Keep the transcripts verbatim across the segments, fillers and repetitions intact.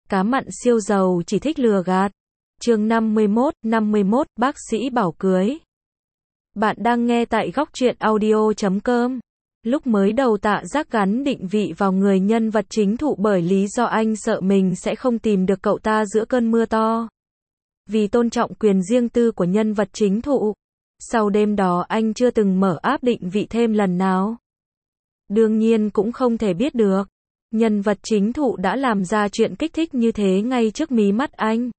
Cá mặn siêu giàu chỉ thích lừa gạt. Chương năm mươi mốt, năm mươi mốt, bác sĩ bảo cưới. Bạn đang nghe tại góc truyện audio chấm com. Lúc mới đầu Tạ Giác gắn định vị vào người nhân vật chính thụ bởi lý do anh sợ mình sẽ không tìm được cậu ta giữa cơn mưa to. Vì tôn trọng quyền riêng tư của nhân vật chính thụ, sau đêm đó anh chưa từng mở app định vị thêm lần nào. Đương nhiên cũng không thể biết được, nhân vật chính thụ đã làm ra chuyện kích thích như thế ngay trước mí mắt anh.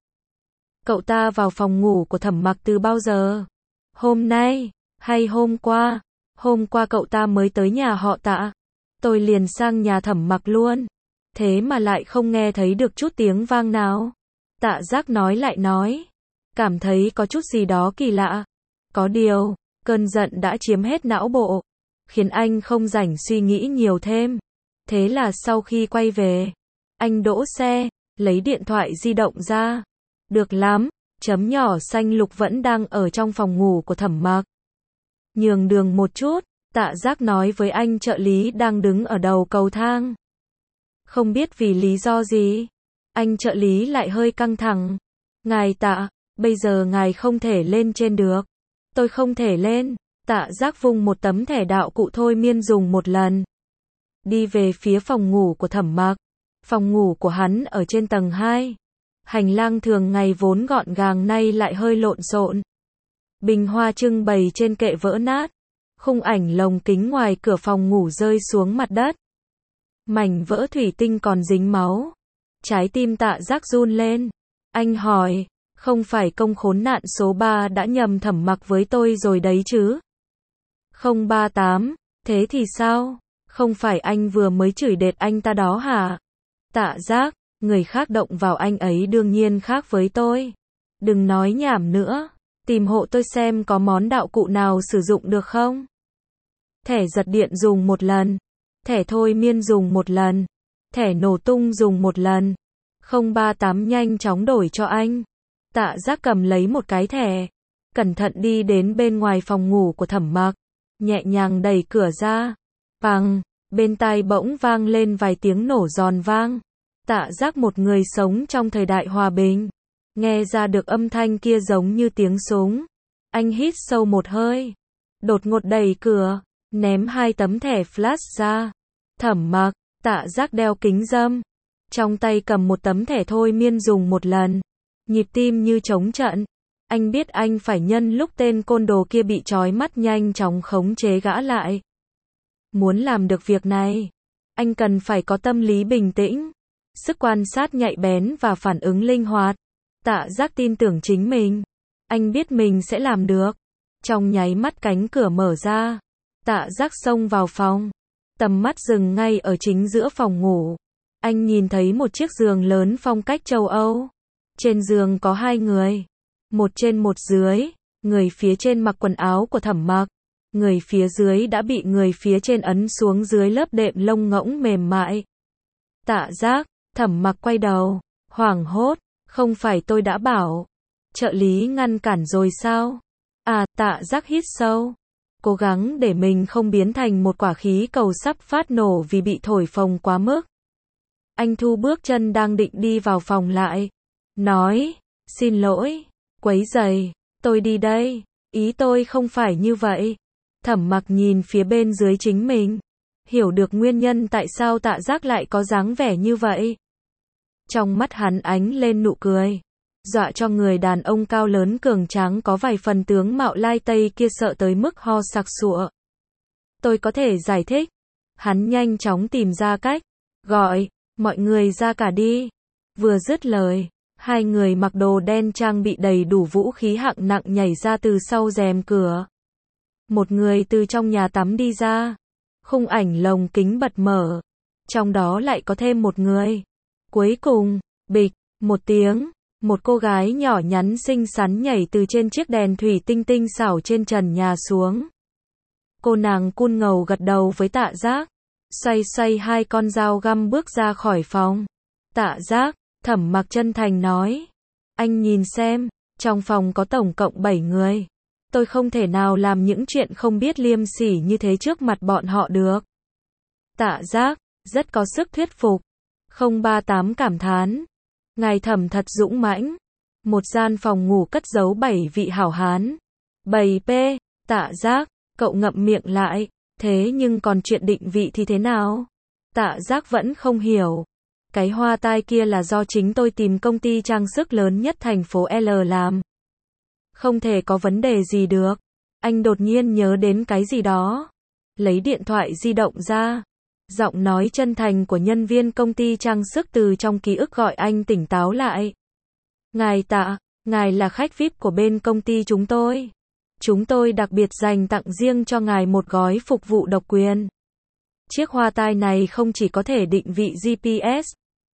Cậu ta vào phòng ngủ của Thẩm Mặc từ bao giờ? Hôm nay, hay hôm qua? Hôm qua cậu ta mới tới nhà họ Tạ. Tôi liền sang nhà Thẩm Mặc luôn. Thế mà lại không nghe thấy được chút tiếng vang nào. Tạ Giác nói lại nói. Cảm thấy có chút gì đó kỳ lạ. Có điều, cơn giận đã chiếm hết não bộ, khiến anh không rảnh suy nghĩ nhiều thêm. Thế là sau khi quay về, anh đỗ xe, lấy điện thoại di động ra. Được lắm, chấm nhỏ xanh lục vẫn đang ở trong phòng ngủ của Thẩm Mặc. Nhường đường một chút, Tạ Giác nói với anh trợ lý đang đứng ở đầu cầu thang. Không biết vì lý do gì, anh trợ lý lại hơi căng thẳng. Ngài Tạ, bây giờ ngài không thể lên trên được. Tôi không thể lên. Tạ Giác vung một tấm thẻ đạo cụ thôi miên dùng một lần. Đi về phía phòng ngủ của Thẩm Mặc. Phòng ngủ của hắn ở trên tầng hai. Hành lang thường ngày vốn gọn gàng nay lại hơi lộn xộn. Bình hoa trưng bày trên kệ vỡ nát. Khung ảnh lồng kính ngoài cửa phòng ngủ rơi xuống mặt đất. Mảnh vỡ thủy tinh còn dính máu. Trái tim Tạ Giác run lên. Anh hỏi, không phải công khốn nạn số ba đã nhầm Thẩm Mặc với tôi rồi đấy chứ? không ba tám, thế thì sao? Không phải anh vừa mới chửi đệt anh ta đó hả? Tạ Giác, người khác động vào anh ấy đương nhiên khác với tôi. Đừng nói nhảm nữa, tìm hộ tôi xem có món đạo cụ nào sử dụng được không? Thẻ giật điện dùng một lần, thẻ thôi miên dùng một lần, thẻ nổ tung dùng một lần. không ba tám nhanh chóng đổi cho anh. Tạ Giác cầm lấy một cái thẻ, cẩn thận đi đến bên ngoài phòng ngủ của Thẩm Mặc, nhẹ nhàng đẩy cửa ra. Bằng, bên tai bỗng vang lên vài tiếng nổ giòn vang. Tạ Giác, một người sống trong thời đại hòa bình, nghe ra được âm thanh kia giống như tiếng súng. Anh hít sâu một hơi, đột ngột đẩy cửa, ném hai tấm thẻ flash ra. Thẩm Mặc, Tạ Giác đeo kính râm, trong tay cầm một tấm thẻ thôi miên dùng một lần. Nhịp tim như trống trận. Anh biết anh phải nhân lúc tên côn đồ kia bị trói mắt nhanh chóng khống chế gã lại. Muốn làm được việc này, anh cần phải có tâm lý bình tĩnh, sức quan sát nhạy bén và phản ứng linh hoạt. Tạ Giác tin tưởng chính mình. Anh biết mình sẽ làm được. Trong nháy mắt cánh cửa mở ra. Tạ Giác xông vào phòng. Tầm mắt dừng ngay ở chính giữa phòng ngủ. Anh nhìn thấy một chiếc giường lớn phong cách châu Âu. Trên giường có hai người. Một trên một dưới. Người phía trên mặc quần áo của Thẩm Mặc. Người phía dưới đã bị người phía trên ấn xuống dưới lớp đệm lông ngỗng mềm mại. Tạ Giác, Thẩm Mặc quay đầu, hoảng hốt, không phải tôi đã bảo. Trợ lý ngăn cản rồi sao? À, Tạ Giác hít sâu, cố gắng để mình không biến thành một quả khí cầu sắp phát nổ vì bị thổi phồng quá mức. Anh thu bước chân đang định đi vào phòng lại. Nói, xin lỗi, quấy rầy, tôi đi đây, ý tôi không phải như vậy. Thẩm Mặc nhìn phía bên dưới chính mình, hiểu được nguyên nhân tại sao Tạ Giác lại có dáng vẻ như vậy. Trong mắt hắn ánh lên nụ cười, dọa cho người đàn ông cao lớn cường tráng có vài phần tướng mạo lai tây kia sợ tới mức ho sặc sụa. Tôi có thể giải thích. Hắn nhanh chóng tìm ra cách, gọi, mọi người ra cả đi. Vừa dứt lời, hai người mặc đồ đen trang bị đầy đủ vũ khí hạng nặng nhảy ra từ sau rèm cửa. Một người từ trong nhà tắm đi ra. Khung ảnh lồng kính bật mở. Trong đó lại có thêm một người. Cuối cùng, bịch, một tiếng, một cô gái nhỏ nhắn xinh xắn nhảy từ trên chiếc đèn thủy tinh tinh xảo trên trần nhà xuống. Cô nàng cun ngầu gật đầu với Tạ Giác. Xoay xoay hai con dao găm bước ra khỏi phòng. Tạ Giác, Thẩm Mặc chân thành nói. Anh nhìn xem, trong phòng có tổng cộng bảy người. Tôi không thể nào làm những chuyện không biết liêm sỉ như thế trước mặt bọn họ được. Tạ Giác, rất có sức thuyết phục. không ba tám cảm thán. Ngài Thẩm thật dũng mãnh. Một gian phòng ngủ cất giấu bảy vị hảo hán. Bầy p, Tạ Giác, cậu ngậm miệng lại, thế nhưng còn chuyện định vị thì thế nào? Tạ Giác vẫn không hiểu. Cái hoa tai kia là do chính tôi tìm công ty trang sức lớn nhất thành phố L làm. Không thể có vấn đề gì được. Anh đột nhiên nhớ đến cái gì đó. Lấy điện thoại di động ra. Giọng nói chân thành của nhân viên công ty trang sức từ trong ký ức gọi anh tỉnh táo lại. Ngài Tạ, ngài là khách vi ai pi của bên công ty chúng tôi. Chúng tôi đặc biệt dành tặng riêng cho ngài một gói phục vụ độc quyền. Chiếc hoa tai này không chỉ có thể định vị giê pê ét.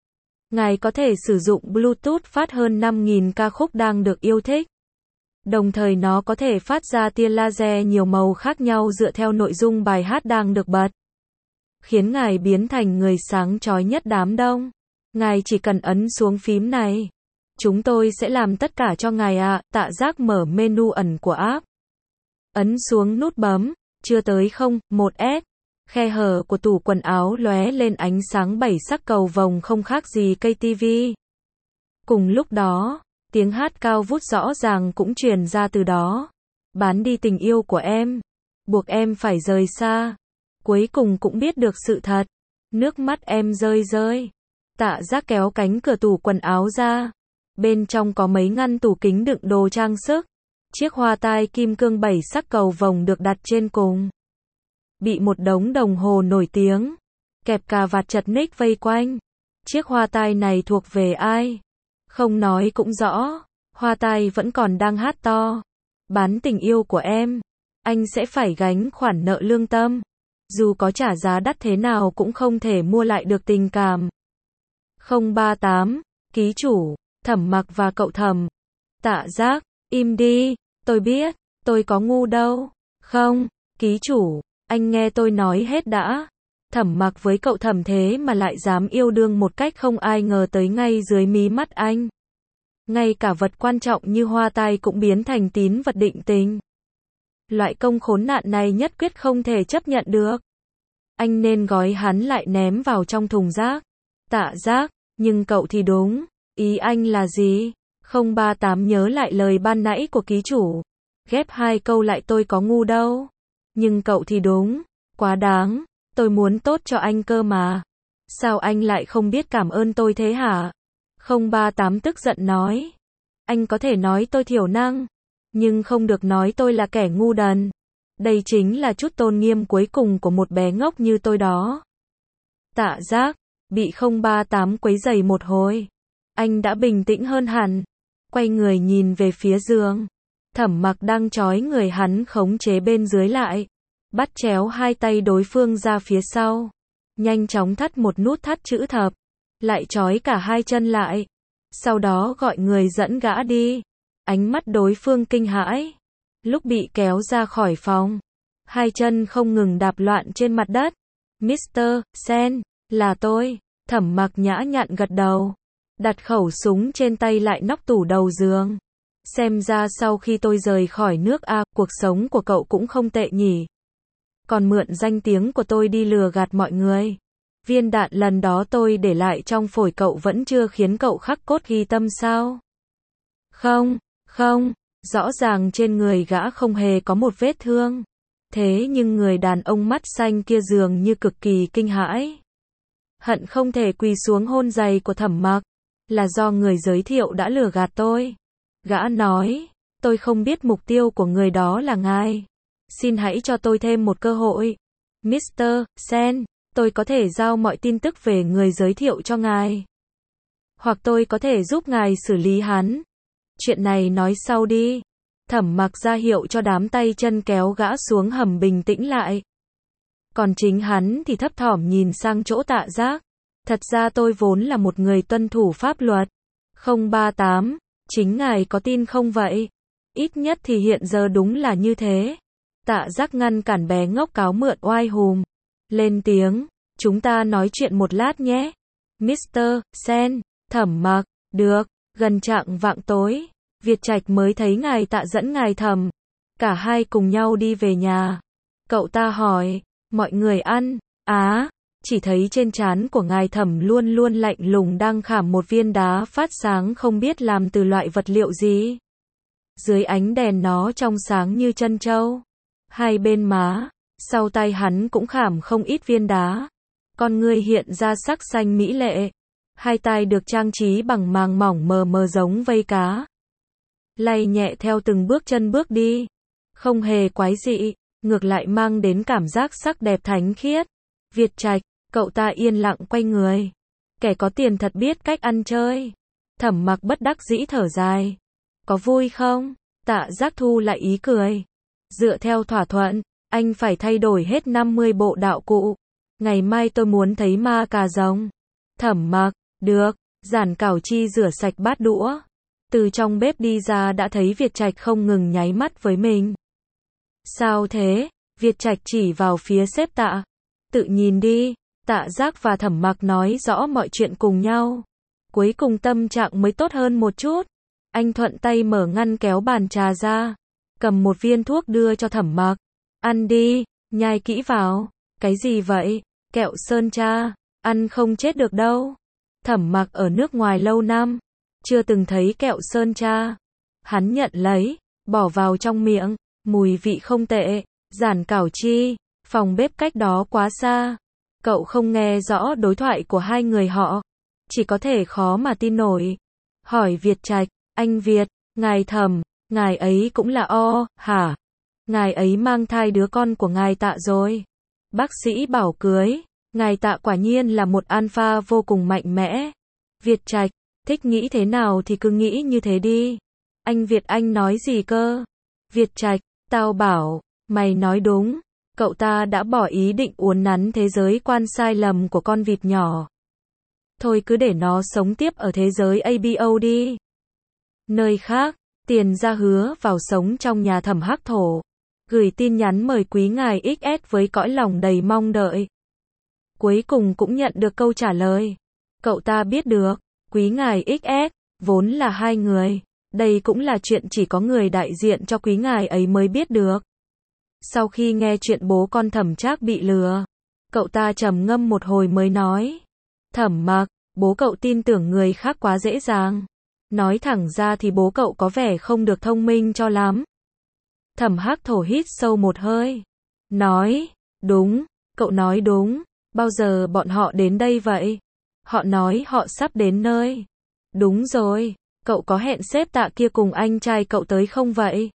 Ngài có thể sử dụng Bluetooth phát hơn năm nghìn ca khúc đang được yêu thích. Đồng thời nó có thể phát ra tia laser nhiều màu khác nhau dựa theo nội dung bài hát đang được bật. Khiến ngài biến thành người sáng chói nhất đám đông. Ngài chỉ cần ấn xuống phím này. Chúng tôi sẽ làm tất cả cho ngài ạ. À. Tạ Giác mở menu ẩn của app. Ấn xuống nút bấm. Chưa tới không, một S. Khe hở của tủ quần áo lóe lên ánh sáng bảy sắc cầu vồng không khác gì cây tivi. Cùng lúc đó, tiếng hát cao vút rõ ràng cũng truyền ra từ đó. Bán đi tình yêu của em. Buộc em phải rời xa. Cuối cùng cũng biết được sự thật. Nước mắt em rơi rơi. Tạ Giác kéo cánh cửa tủ quần áo ra. Bên trong có mấy ngăn tủ kính đựng đồ trang sức. Chiếc hoa tai kim cương bảy sắc cầu vồng được đặt trên cùng. Bị một đống đồng hồ nổi tiếng, kẹp cà vạt chật ních vây quanh. Chiếc hoa tai này thuộc về ai? Không nói cũng rõ. Hoa tai vẫn còn đang hát to. Bán tình yêu của em. Anh sẽ phải gánh khoản nợ lương tâm. Dù có trả giá đắt thế nào cũng không thể mua lại được tình cảm. không ba tám, ký chủ, Thẩm Mặc và cậu Thẩm. Tạ Giác, im đi, tôi biết, tôi có ngu đâu. Không, ký chủ, anh nghe tôi nói hết đã. Thẩm Mặc với cậu Thẩm thế mà lại dám yêu đương một cách không ai ngờ tới ngay dưới mí mắt anh. Ngay cả vật quan trọng như hoa tai cũng biến thành tín vật định tình. Loại công khốn nạn này nhất quyết không thể chấp nhận được. Anh nên gói hắn lại ném vào trong thùng rác. Tạ Giác, nhưng cậu thì đúng. Ý anh là gì? không ba tám nhớ lại lời ban nãy của ký chủ. Ghép hai câu lại tôi có ngu đâu. Nhưng cậu thì đúng. Quá đáng. Tôi muốn tốt cho anh cơ mà. Sao anh lại không biết cảm ơn tôi thế hả? không ba tám tức giận nói. Anh có thể nói tôi thiểu năng. Nhưng không được nói tôi là kẻ ngu đần. Đây chính là chút tôn nghiêm cuối cùng của một bé ngốc như tôi đó. Tạ Giác, bị không ba tám quấy rầy một hồi. Anh đã bình tĩnh hơn hẳn. Quay người nhìn về phía giường. Thẩm Mặc đang trói người hắn khống chế bên dưới lại. Bắt chéo hai tay đối phương ra phía sau. Nhanh chóng thắt một nút thắt chữ thập. Lại trói cả hai chân lại. Sau đó gọi người dẫn gã đi. Ánh mắt đối phương kinh hãi. Lúc bị kéo ra khỏi phòng, hai chân không ngừng đạp loạn trên mặt đất. mít tơ Sen, là tôi. Thẩm Mặc nhã nhặn gật đầu. Đặt khẩu súng trên tay lại nóc tủ đầu giường. Xem ra sau khi tôi rời khỏi nước A, cuộc sống của cậu cũng không tệ nhỉ. Còn mượn danh tiếng của tôi đi lừa gạt mọi người. Viên đạn lần đó tôi để lại trong phổi cậu vẫn chưa khiến cậu khắc cốt ghi tâm sao? Không, không, rõ ràng trên người gã không hề có một vết thương. Thế nhưng người đàn ông mắt xanh kia dường như cực kỳ kinh hãi. Hận không thể quỳ xuống hôn giày của Thẩm Mặc. Là do người giới thiệu đã lừa gạt tôi. Gã nói, tôi không biết mục tiêu của người đó là ngài. Xin hãy cho tôi thêm một cơ hội. mít tơ Sen, tôi có thể giao mọi tin tức về người giới thiệu cho ngài. Hoặc tôi có thể giúp ngài xử lý hắn. Chuyện này nói sau đi. Thẩm Mặc ra hiệu cho đám tay chân kéo gã xuống hầm bình tĩnh lại. Còn chính hắn thì thấp thỏm nhìn sang chỗ Tạ Giác. Thật ra tôi vốn là một người tuân thủ pháp luật. không ba tám, chính ngài có tin không vậy? Ít nhất thì hiện giờ đúng là như thế. Tạ Giác ngăn cản bé ngốc cáo mượn oai hùm. Lên tiếng, chúng ta nói chuyện một lát nhé. mít tơ Sen, Thẩm Mặc, được, gần chạng vạng tối. Việt Trạch mới thấy ngài Tạ dẫn ngài Thẩm. Cả hai cùng nhau đi về nhà. Cậu ta hỏi, mọi người ăn, á, chỉ thấy trên trán của ngài Thẩm luôn luôn lạnh lùng đang khảm một viên đá phát sáng không biết làm từ loại vật liệu gì. Dưới ánh đèn nó trong sáng như trân châu. Hai bên má, sau tay hắn cũng khảm không ít viên đá. Con người hiện ra sắc xanh mỹ lệ. Hai tai được trang trí bằng màng mỏng mờ mờ giống vây cá. Lay nhẹ theo từng bước chân bước đi. Không hề quái dị, ngược lại mang đến cảm giác sắc đẹp thánh khiết. Việt Trạch, cậu ta yên lặng quay người. Kẻ có tiền thật biết cách ăn chơi. Thẩm Mặc bất đắc dĩ thở dài. Có vui không? Tạ Giác thu lại ý cười. Dựa theo thỏa thuận, anh phải thay đổi hết năm mươi bộ đạo cụ. Ngày mai tôi muốn thấy ma cà rồng. Thẩm Mặc, được. Giản Cảo Chi rửa sạch bát đũa. Từ trong bếp đi ra đã thấy Việt Trạch không ngừng nháy mắt với mình. Sao thế? Việt Trạch chỉ vào phía sếp Tạ. Tự nhìn đi. Tạ Giác và Thẩm Mặc nói rõ mọi chuyện cùng nhau. Cuối cùng tâm trạng mới tốt hơn một chút. Anh thuận tay mở ngăn kéo bàn trà ra. Cầm một viên thuốc đưa cho Thẩm Mặc. Ăn đi, nhai kỹ vào. Cái gì vậy? Kẹo sơn tra. Ăn không chết được đâu. Thẩm Mặc ở nước ngoài lâu năm. Chưa từng thấy kẹo sơn tra. Hắn nhận lấy, bỏ vào trong miệng. Mùi vị không tệ. Giản Cảo Chi, phòng bếp cách đó quá xa. Cậu không nghe rõ đối thoại của hai người họ. Chỉ có thể khó mà tin nổi. Hỏi Việt Trạch, anh Việt, ngài Thẩm, ngài ấy cũng là o, hả? Ngài ấy mang thai đứa con của ngài Tạ rồi. Bác sĩ bảo cưới. Ngài Tạ quả nhiên là một alpha vô cùng mạnh mẽ. Việt Trạch, thích nghĩ thế nào thì cứ nghĩ như thế đi. Anh Việt anh nói gì cơ? Việt Trạch, tao bảo, mày nói đúng. Cậu ta đã bỏ ý định uốn nắn thế giới quan sai lầm của con vịt nhỏ. Thôi cứ để nó sống tiếp ở thế giới a bê o đi. Nơi khác, Tiền Gia hứa vào sống trong nhà Thẩm Hắc Thổ. Gửi tin nhắn mời quý ngài ích ét với cõi lòng đầy mong đợi. Cuối cùng cũng nhận được câu trả lời. Cậu ta biết được, quý ngài ích ét, vốn là hai người. Đây cũng là chuyện chỉ có người đại diện cho quý ngài ấy mới biết được. Sau khi nghe chuyện bố con Thẩm Trác bị lừa, cậu ta trầm ngâm một hồi mới nói. Thẩm Mặc, bố cậu tin tưởng người khác quá dễ dàng. Nói thẳng ra thì bố cậu có vẻ không được thông minh cho lắm. Thẩm Hắc Thổ hít sâu một hơi. Nói, đúng, cậu nói đúng. Bao giờ bọn họ đến đây vậy? Họ nói họ sắp đến nơi. Đúng rồi, cậu có hẹn sếp Tạ kia cùng anh trai cậu tới không vậy?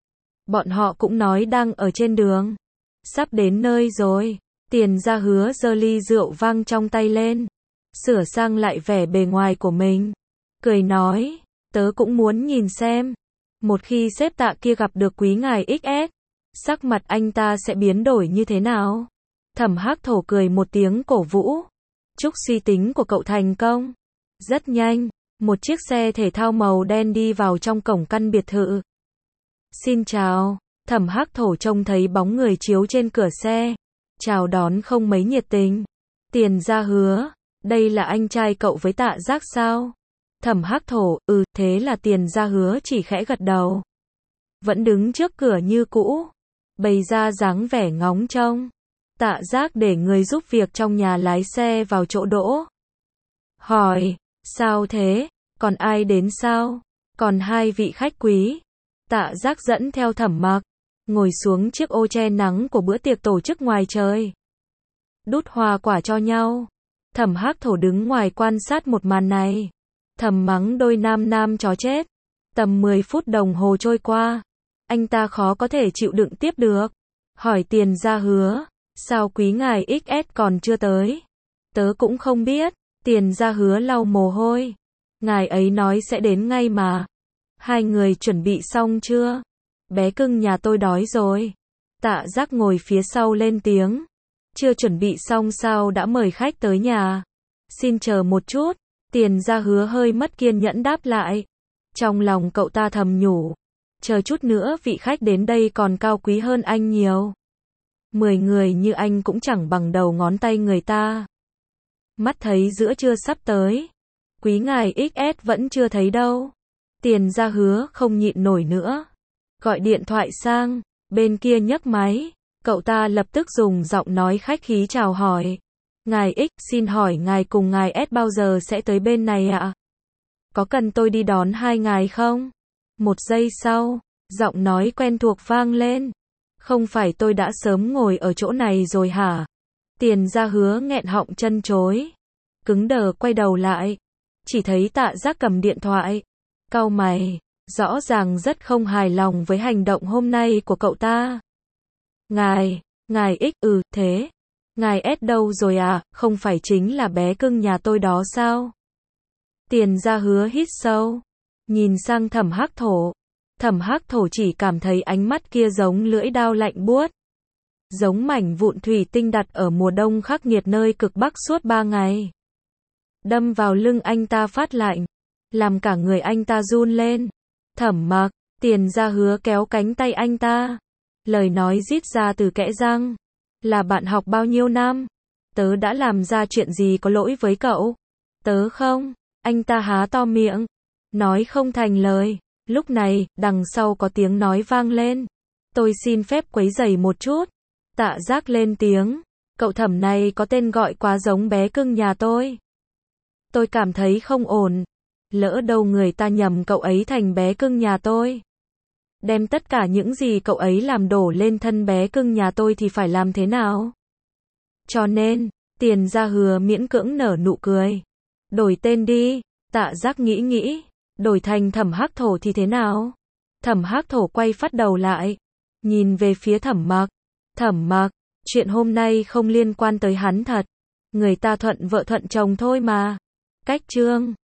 Bọn họ cũng nói đang ở trên đường. Sắp đến nơi rồi. Tiền Gia hứa giơ ly rượu vang trong tay lên. Sửa sang lại vẻ bề ngoài của mình. Cười nói, tớ cũng muốn nhìn xem. Một khi sếp Tạ kia gặp được quý ngài ích ét, sắc mặt anh ta sẽ biến đổi như thế nào? Thẩm Hắc Thổ cười một tiếng cổ vũ. Chúc suy tính của cậu thành công. Rất nhanh, một chiếc xe thể thao màu đen đi vào trong cổng căn biệt thự. Xin chào. Thẩm Hắc Thổ trông thấy bóng người chiếu trên cửa xe. Chào đón không mấy nhiệt tình. Tiền Gia hứa, đây là anh trai cậu với Tạ Giác sao? Thẩm Hắc Thổ, ừ, thế là Tiền Gia hứa chỉ khẽ gật đầu. Vẫn đứng trước cửa như cũ. Bày ra dáng vẻ ngóng trông. Tạ Giác để người giúp việc trong nhà lái xe vào chỗ đỗ. Hỏi, sao thế? Còn ai đến sao? Còn hai vị khách quý. Tạ Giác dẫn theo Thẩm Mặc, ngồi xuống chiếc ô che nắng của bữa tiệc tổ chức ngoài trời. Đút hoa quả cho nhau. Thẩm Hắc Thổ đứng ngoài quan sát một màn này. Thầm mắng đôi nam nam chó chết. Tầm mười phút đồng hồ trôi qua. Anh ta khó có thể chịu đựng tiếp được. Hỏi Tiền Gia hứa, sao quý ngài ích ét còn chưa tới? Tớ cũng không biết. Tiền Gia hứa lau mồ hôi. Ngài ấy nói sẽ đến ngay mà. Hai người chuẩn bị xong chưa? Bé cưng nhà tôi đói rồi. Tạ Giác ngồi phía sau lên tiếng. Chưa chuẩn bị xong sao đã mời khách tới nhà? Xin chờ một chút. Tiền Gia hứa hơi mất kiên nhẫn đáp lại. Trong lòng cậu ta thầm nhủ. Chờ chút nữa vị khách đến đây còn cao quý hơn anh nhiều. Mười người như anh cũng chẳng bằng đầu ngón tay người ta. Mắt thấy giữa trưa sắp tới. Quý ngài ích ét vẫn chưa thấy đâu. Tiền Gia hứa không nhịn nổi nữa. Gọi điện thoại sang. Bên kia nhấc máy. Cậu ta lập tức dùng giọng nói khách khí chào hỏi. Ngài X, xin hỏi ngài cùng ngài S bao giờ sẽ tới bên này ạ? Có cần tôi đi đón hai ngài không? Một giây sau, giọng nói quen thuộc vang lên. Không phải tôi đã sớm ngồi ở chỗ này rồi hả? Tiền Gia Hứa nghẹn họng chân chối. Cứng đờ quay đầu lại. Chỉ thấy Tạ Giác cầm điện thoại. Cau mày, rõ ràng rất không hài lòng với hành động hôm nay của cậu ta. Ngài, ngài X, ừ, thế. Ngài S đâu rồi à, không phải chính là bé cưng nhà tôi đó sao? Tiền Gia Hứa hít sâu. Nhìn sang Thẩm Hắc Thổ. Thẩm Hắc Thổ chỉ cảm thấy ánh mắt kia giống lưỡi dao lạnh buốt. Giống mảnh vụn thủy tinh đặt ở mùa đông khắc nghiệt nơi cực bắc suốt ba ngày. Đâm vào lưng anh ta phát lạnh. Làm cả người anh ta run lên. Thẩm Mặc, Tiền Gia Hứa kéo cánh tay anh ta. Lời nói rít ra từ kẽ răng. Là bạn học bao nhiêu năm? Tớ đã làm ra chuyện gì có lỗi với cậu? Tớ không. Anh ta há to miệng. Nói không thành lời. Lúc này, đằng sau có tiếng nói vang lên. Tôi xin phép quấy rầy một chút. Tạ Giác lên tiếng. Cậu Thẩm này có tên gọi quá giống bé cưng nhà tôi. Tôi cảm thấy không ổn. Lỡ đâu người ta nhầm cậu ấy thành bé cưng nhà tôi. Đem tất cả những gì cậu ấy làm đổ lên thân bé cưng nhà tôi thì phải làm thế nào? Cho nên, Tiền Gia Hứa miễn cưỡng nở nụ cười. Đổi tên đi. Tạ Giác nghĩ nghĩ. Đổi thành Thẩm Hắc Thổ thì thế nào? Thẩm Hắc Thổ quay phát đầu lại. Nhìn về phía Thẩm Mặc. Thẩm Mặc, chuyện hôm nay không liên quan tới hắn thật. Người ta thuận vợ thuận chồng thôi mà. Cách chương